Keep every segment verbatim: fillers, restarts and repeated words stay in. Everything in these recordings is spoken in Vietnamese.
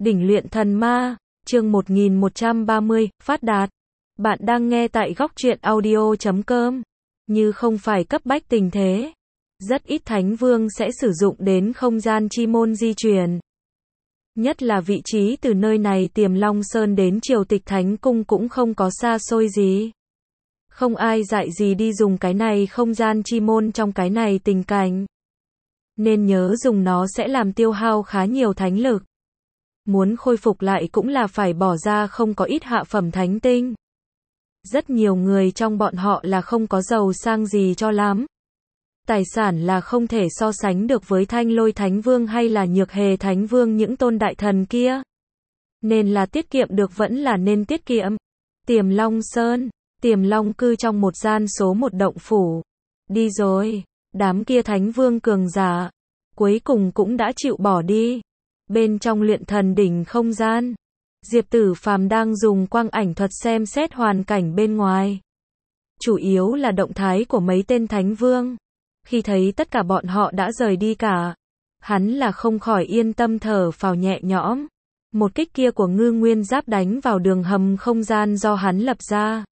Đỉnh luyện thần ma, chương một nghìn một trăm ba mươi, phát đạt. Bạn đang nghe tại góc truyện audio chấm com. Như không phải cấp bách tình thế, rất ít thánh vương sẽ sử dụng đến không gian chi môn di chuyển. Nhất là vị trí từ nơi này Tiềm Long Sơn đến Triều Tịch Thánh Cung cũng không có xa xôi gì. Không ai dạy gì đi dùng cái này không gian chi môn trong cái này tình cảnh. Nên nhớ dùng nó sẽ làm tiêu hao khá nhiều thánh lực. Muốn khôi phục lại cũng là phải bỏ ra không có ít hạ phẩm thánh tinh. Rất nhiều người trong bọn họ là không có giàu sang gì cho lắm. Tài sản là không thể so sánh được với Thanh Lôi Thánh Vương hay là Nhược Hề Thánh Vương những tôn đại thần kia. Nên là tiết kiệm được vẫn là nên tiết kiệm. Tiềm Long Sơn, Tiềm Long cư trong một gian số một động phủ. Đi rồi, đám kia Thánh Vương cường giả, cuối cùng cũng đã chịu bỏ đi. Bên trong luyện thần đỉnh không gian, Diệp Tử Phàm đang dùng quang ảnh thuật xem xét hoàn cảnh bên ngoài. Chủ yếu là động thái của mấy tên Thánh Vương. Khi thấy tất cả bọn họ đã rời đi cả, hắn là không khỏi yên tâm thở phào nhẹ nhõm. Một kích kia của Ngư Nguyên Giáp đánh vào đường hầm không gian do hắn lập ra,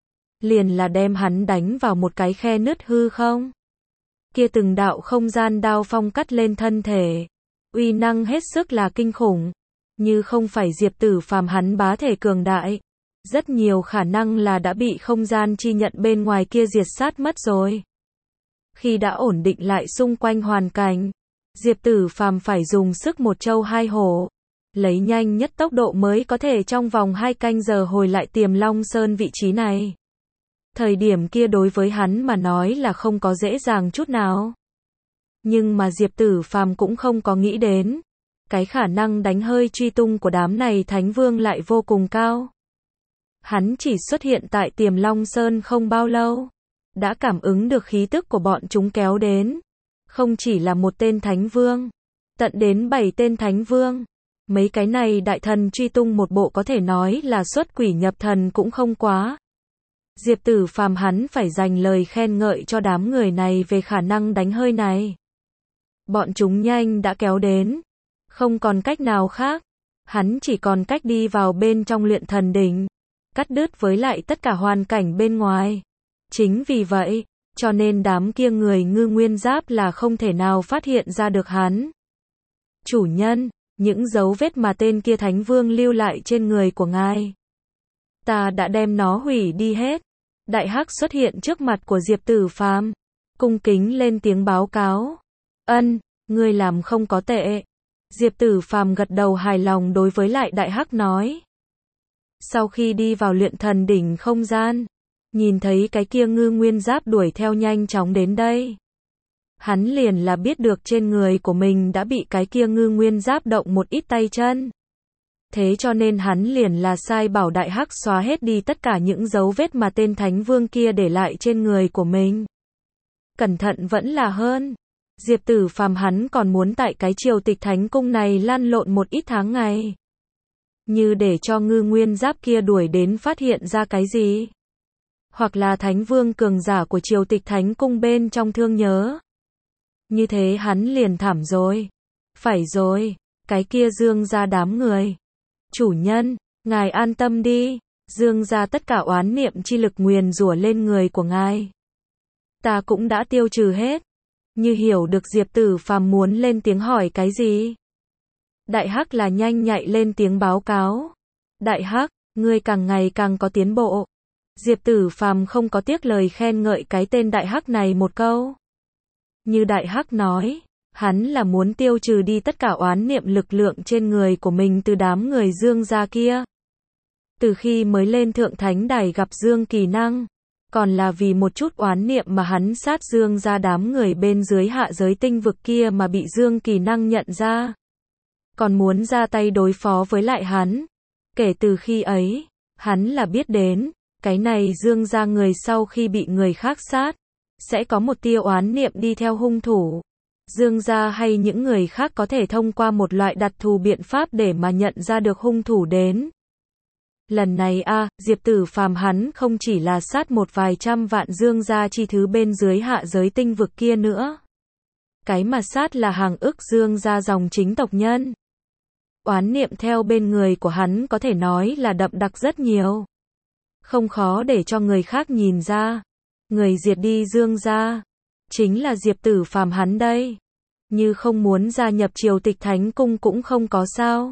liền là đem hắn đánh vào một cái khe nứt hư không. Kia từng đạo không gian đao phong cắt lên thân thể, uy năng hết sức là kinh khủng. Như không phải Diệp Tử Phàm hắn bá thể cường đại, rất nhiều khả năng là đã bị không gian chi nhận bên ngoài kia diệt sát mất rồi. Khi đã ổn định lại xung quanh hoàn cảnh, Diệp Tử Phàm phải dùng sức một trâu hai hổ, lấy nhanh nhất tốc độ mới có thể trong vòng hai canh giờ hồi lại Tiềm Long Sơn vị trí này. Thời điểm kia đối với hắn mà nói là không có dễ dàng chút nào. Nhưng mà Diệp Tử Phàm cũng không có nghĩ đến, cái khả năng đánh hơi truy tung của đám này Thánh Vương lại vô cùng cao. Hắn chỉ xuất hiện tại Tiềm Long Sơn không bao lâu, đã cảm ứng được khí tức của bọn chúng kéo đến. Không chỉ là một tên Thánh Vương, tận đến bảy tên Thánh Vương. Mấy cái này đại thần truy tung một bộ có thể nói là xuất quỷ nhập thần cũng không quá. Diệp Tử Phàm hắn phải dành lời khen ngợi cho đám người này về khả năng đánh hơi này. Bọn chúng nhanh đã kéo đến, không còn cách nào khác, hắn chỉ còn cách đi vào bên trong luyện thần đỉnh, cắt đứt với lại tất cả hoàn cảnh bên ngoài. Chính vì vậy, cho nên đám kia người Ngư Nguyên Giáp là không thể nào phát hiện ra được hắn. Chủ nhân, những dấu vết mà tên kia Thánh Vương lưu lại trên người của ngài, ta đã đem nó hủy đi hết. Đại Hắc xuất hiện trước mặt của Diệp Tử Phàm, cung kính lên tiếng báo cáo. Ân, ngươi làm không có tệ. Diệp Tử Phàm gật đầu hài lòng đối với lại Đại Hắc nói. Sau khi đi vào luyện thần đỉnh không gian, nhìn thấy cái kia Ngư Nguyên Giáp đuổi theo nhanh chóng đến đây, hắn liền là biết được trên người của mình đã bị cái kia Ngư Nguyên Giáp động một ít tay chân. Thế cho nên hắn liền là sai bảo Đại Hắc xóa hết đi tất cả những dấu vết mà tên Thánh Vương kia để lại trên người của mình. Cẩn thận vẫn là hơn. Diệp Tử Phàm hắn còn muốn tại cái Triều Tịch Thánh Cung này lăn lộn một ít tháng ngày, như để cho Ngư Nguyên Giáp kia đuổi đến phát hiện ra cái gì, hoặc là Thánh Vương cường giả của Triều Tịch Thánh Cung bên trong thương nhớ. Như thế hắn liền thảm rồi. Phải rồi, cái kia Dương gia đám người. Chủ nhân, ngài an tâm đi, Dương gia tất cả oán niệm chi lực nguyền rủa lên người của ngài, ta cũng đã tiêu trừ hết. Như hiểu được Diệp Tử Phàm muốn lên tiếng hỏi cái gì, Đại Hắc là nhanh nhạy lên tiếng báo cáo. Đại Hắc, ngươi càng ngày càng có tiến bộ. Diệp Tử Phàm không có tiếc lời khen ngợi cái tên Đại Hắc này một câu. Như Đại Hắc nói, hắn là muốn tiêu trừ đi tất cả oán niệm lực lượng trên người của mình từ đám người Dương gia kia. Từ khi mới lên thượng thánh đài gặp Dương Kỳ Năng, còn là vì một chút oán niệm mà hắn sát Dương gia đám người bên dưới hạ giới tinh vực kia mà bị Dương Kỳ Năng nhận ra, còn muốn ra tay đối phó với lại hắn. Kể từ khi ấy, hắn là biết đến, cái này Dương gia người sau khi bị người khác sát, sẽ có một tia oán niệm đi theo hung thủ. Dương gia hay những người khác có thể thông qua một loại đặc thù biện pháp để mà nhận ra được hung thủ đến. Lần này a, à, Diệp Tử Phàm hắn không chỉ là sát một vài trăm vạn Dương gia chi thứ bên dưới hạ giới tinh vực kia nữa. Cái mà sát là hàng ức Dương gia dòng chính tộc nhân. Oán niệm theo bên người của hắn có thể nói là đậm đặc rất nhiều. Không khó để cho người khác nhìn ra. Người diệt đi Dương gia chính là Diệp Tử Phàm hắn đây. Như không muốn gia nhập Triều Tịch Thánh Cung cũng không có sao.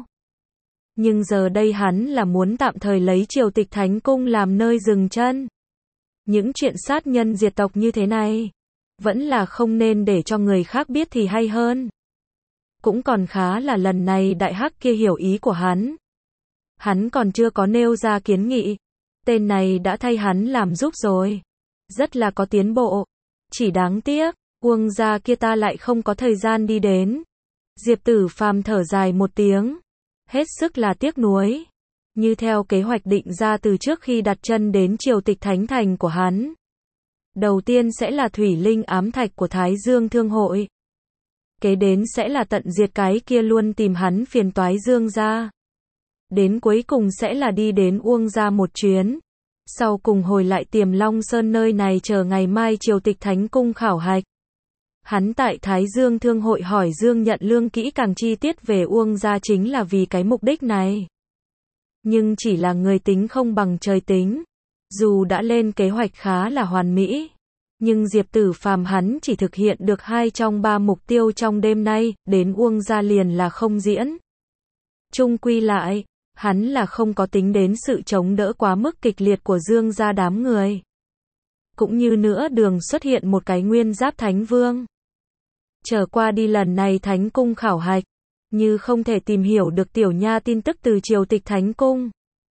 Nhưng giờ đây hắn là muốn tạm thời lấy Triều Tịch Thánh Cung làm nơi dừng chân. Những chuyện sát nhân diệt tộc như thế này, vẫn là không nên để cho người khác biết thì hay hơn. Cũng còn khá là lần này đại hắc kia hiểu ý của hắn. Hắn còn chưa có nêu ra kiến nghị. Tên này đã thay hắn làm giúp rồi. Rất là có tiến bộ. Chỉ đáng tiếc, Uông gia kia ta lại không có thời gian đi đến. Diệp Tử Phàm thở dài một tiếng. Hết sức là tiếc nuối. Như theo kế hoạch định ra từ trước khi đặt chân đến Triều Tịch Thánh Thành của hắn. Đầu tiên sẽ là Thủy Linh ám thạch của Thái Dương Thương Hội. Kế đến sẽ là tận diệt cái kia luôn tìm hắn phiền toái Dương gia. Đến cuối cùng sẽ là đi đến Uông gia một chuyến. Sau cùng hồi lại Tiềm Long Sơn nơi này chờ ngày mai Triều Tịch Thánh Cung khảo hạch. Hắn tại Thái Dương Thương Hội hỏi Dương Nhận Lương kỹ càng chi tiết về Uông gia chính là vì cái mục đích này. Nhưng chỉ là người tính không bằng trời tính. Dù đã lên kế hoạch khá là hoàn mỹ. Nhưng Diệp Tử Phàm hắn chỉ thực hiện được hai trong ba mục tiêu trong đêm nay, đến Uông gia liền là không diễn. Chung quy lại, hắn là không có tính đến sự chống đỡ quá mức kịch liệt của Dương gia đám người. Cũng như nữa đường xuất hiện một cái nguyên giáp Thánh Vương. Trở qua đi lần này Thánh Cung khảo hạch, như không thể tìm hiểu được Tiểu Nha tin tức từ Triều Tịch Thánh Cung.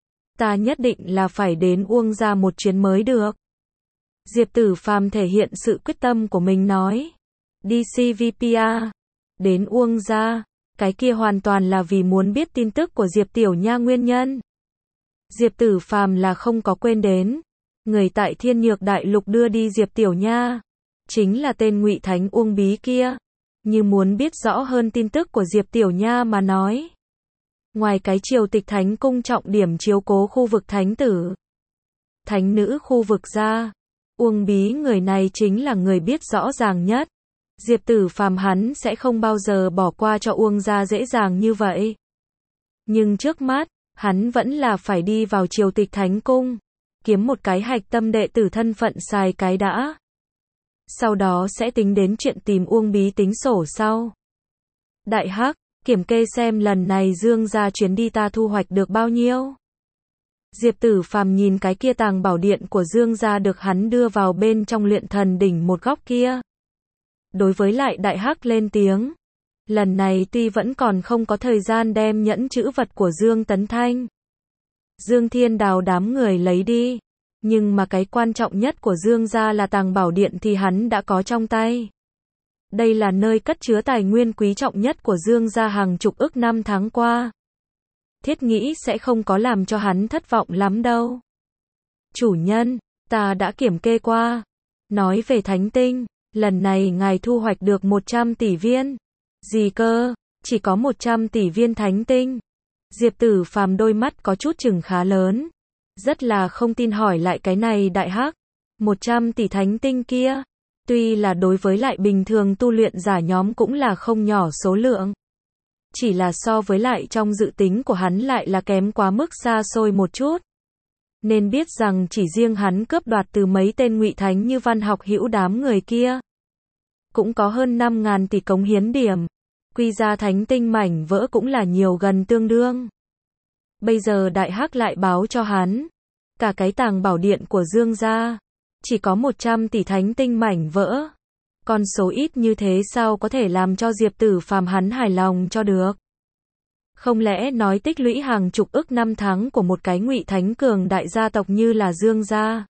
Ta nhất định là phải đến Uông gia một chuyến mới được. Diệp Tử Phàm thể hiện sự quyết tâm của mình nói. đê xê vê pê a. Đến Uông gia. Cái kia hoàn toàn là vì muốn biết tin tức của Diệp Tiểu Nha nguyên nhân. Diệp Tử Phàm là không có quên đến. Người tại Thiên Nhược Đại Lục đưa đi Diệp Tiểu Nha. Chính là tên Ngụy Thánh Uông Bí kia. Như muốn biết rõ hơn tin tức của Diệp Tiểu Nha mà nói. Ngoài cái Triều Tịch Thánh Cung trọng điểm chiếu cố khu vực Thánh Tử. Thánh Nữ khu vực ra. Uông Bí người này chính là người biết rõ ràng nhất. Diệp Tử Phàm hắn sẽ không bao giờ bỏ qua cho Uông gia dễ dàng như vậy. Nhưng trước mắt, hắn vẫn là phải đi vào Triều Tịch Thánh Cung. Kiếm một cái hạch tâm đệ tử thân phận xài cái đã. Sau đó sẽ tính đến chuyện tìm Uông Bí tính sổ sau. Đại Hắc, kiểm kê xem lần này Dương gia chuyến đi ta thu hoạch được bao nhiêu. Diệp Tử Phàm nhìn cái kia tàng bảo điện của Dương gia được hắn đưa vào bên trong luyện thần đỉnh một góc kia. Đối với lại Đại Hắc lên tiếng. Lần này tuy vẫn còn không có thời gian đem nhẫn chữ vật của Dương Tấn Thanh, Dương Thiên Đào đám người lấy đi. Nhưng mà cái quan trọng nhất của Dương gia là tàng bảo điện thì hắn đã có trong tay. Đây là nơi cất chứa tài nguyên quý trọng nhất của Dương gia hàng chục ức năm tháng qua. Thiết nghĩ sẽ không có làm cho hắn thất vọng lắm đâu. Chủ nhân, ta đã kiểm kê qua. Nói về thánh tinh, lần này ngài thu hoạch được một trăm tỷ viên. Gì cơ, chỉ có một trăm tỷ viên thánh tinh. Diệp Tử Phàm đôi mắt có chút chừng khá lớn. Rất là không tin hỏi lại cái này Đại Hắc. một trăm tỷ thánh tinh kia. Tuy là đối với lại bình thường tu luyện giả nhóm cũng là không nhỏ số lượng. Chỉ là so với lại trong dự tính của hắn lại là kém quá mức xa xôi một chút. Nên biết rằng chỉ riêng hắn cướp đoạt từ mấy tên ngụy thánh như Văn Học Hữu đám người kia. Cũng có hơn năm ngàn tỷ cống hiến điểm. Quy ra thánh tinh mảnh vỡ cũng là nhiều gần tương đương. Bây giờ Đại Hắc lại báo cho hắn. Cả cái tàng bảo điện của Dương gia. Chỉ có một trăm tỷ thánh tinh mảnh vỡ. Con số ít như thế sao có thể làm cho Diệp Tử Phàm hắn hài lòng cho được. Không lẽ nói tích lũy hàng chục ức năm tháng của một cái ngụy thánh cường đại gia tộc như là Dương gia.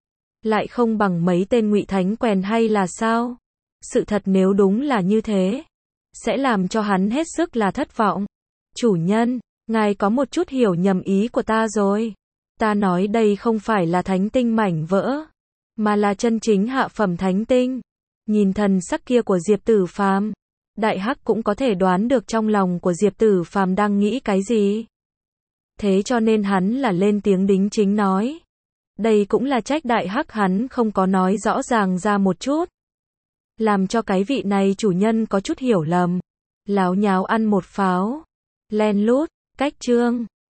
Lại không bằng mấy tên ngụy thánh quèn hay là sao? Sự thật nếu đúng là như thế. Sẽ làm cho hắn hết sức là thất vọng. Chủ nhân, ngài có một chút hiểu nhầm ý của ta rồi. Ta nói đây không phải là thánh tinh mảnh vỡ. Mà là chân chính hạ phẩm thánh tinh. Nhìn thần sắc kia của Diệp Tử Phàm, Đại Hắc cũng có thể đoán được trong lòng của Diệp Tử Phàm đang nghĩ cái gì. Thế cho nên hắn là lên tiếng đính chính nói. Đây cũng là trách Đại Hắc hắn không có nói rõ ràng ra một chút. Làm cho cái vị này chủ nhân có chút hiểu lầm. Láo nháo ăn một pháo. Len lút, cách chương.